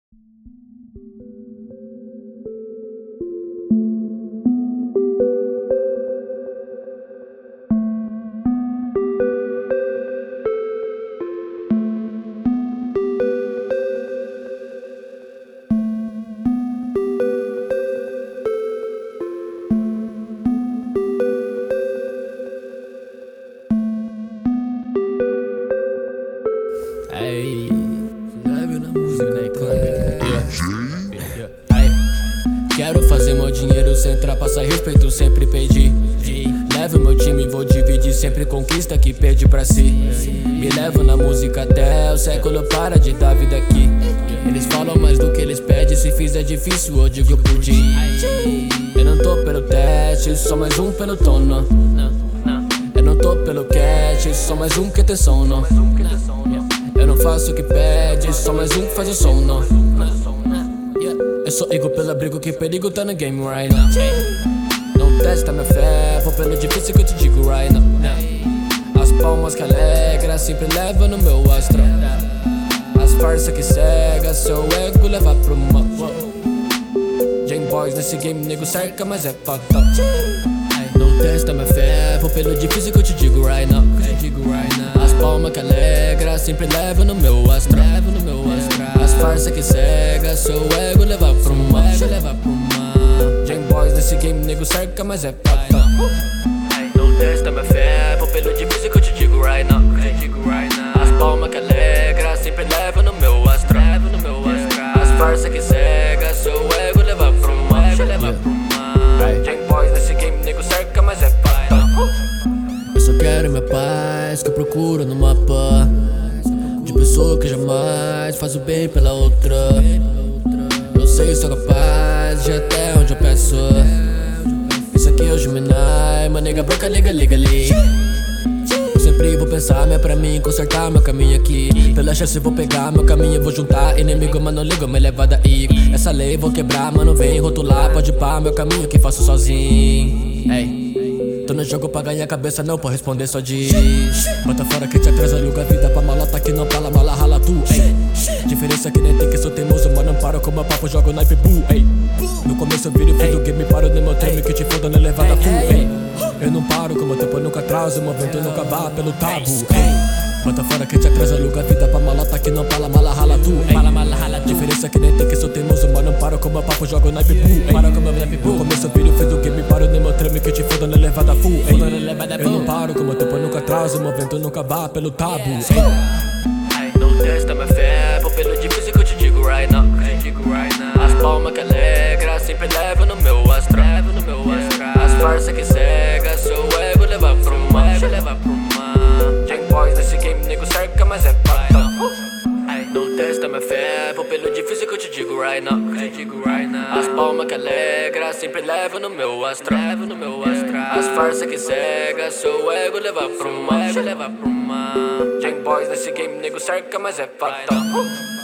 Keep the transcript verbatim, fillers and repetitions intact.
Ay, leve na música, né? Ay, quero fazer meu dinheiro sem trapaçar respeito, sempre pedir. Levo meu time, vou dividir, sempre conquista que pede pra si. Me levo na música até o século, para de dar vida aqui. Eles falam mais do que eles pedem, se fizer difícil eu digo por dia. Eu não tô pelo teste, sou mais um pelo tono. Eu não tô pelo cash, sou mais um que tem sono. Eu não faço o que pede, sou mais um que faz o som, não. Eu sou ego pelo abrigo, que perigo tá no game right now. Não testa minha fé, vou pelo difícil que eu te digo right now. As palmas que alegra, sempre leva no meu astro. As farsas que cega, seu ego leva pro mal. Jam Boys nesse game, nego cerca, mas é fatal. Não testa minha fé, vou pelo difícil que eu te digo right now. As palmas que alegra, sempre leva no meu astro. As farsas que cega, seu ego leva pro mal. Jam Boys nesse game, nego cerca, mas é fatal. Não testa minha fé, vou pelo difícil que eu te digo right now. As palmas que alegra, sempre leva no meu astro. As farsas que cega, seu ego leva pro mal. Jam Boys nesse game, nego cerca, mas é fatal. Eu só quero minha paz, que eu procuro no mapa. De pessoa que jamais faz o bem pela outra. Eu sei, sou capaz de ir até onde eu peço. Isso aqui é o Gemini, uma nega branca, liga, liga, liga. Eu sempre vou pensar, minha pra mim, consertar meu caminho aqui. Pela chance vou pegar meu caminho, vou juntar inimigo, mas não ligo, me leva daí. Essa lei vou quebrar, mano, vem rotular. Pode pá, meu caminho que faço sozinho. Ei, tô no jogo pra ganhar cabeça, não pra responder só diz. Bota fora que te atrasa, aluga a vida pra malota que não fala, mala rala tu. Ei, diferença que nem tem que sou teimoso, mas não paro com meu papo, jogo naipe bull. Ei, no começo eu viro fim do game, paro no meu treme que te foda na levada full. Ei, eu não paro com meu tempo, eu nunca atraso, meu vento nunca bate pelo tabu. Ei, bota fora que te atrasa, aluga a vida pra malota que não fala, mala rala tu. Ei, diferença que nem tem que sou teimoso, mas não paro com meu papo, jogo naipe bull. Paro com meu naipe bull. No começo eu viro fim do game, paro no meu treme que te foda na levada full. Ei, eu não paro com meu tempo, eu nunca atraso, meu vento nunca bate pelo tabu. Ei, não testa minha fé, vou pelo difícil que eu te digo right now. As palmas que alegra, sempre leva no meu astro. As farsas que cega, seu ego leva pro mal. Jam Boys nesse game, nego cerca, mas é fatal. Não testa minha fé, vou pelo difícil que eu te digo right now. As palmas que alegra, sempre leva no meu astro. As farsas que cega, seu ego leva pro mal. Jam Boys nesse game, nego cerca, mas é fatal.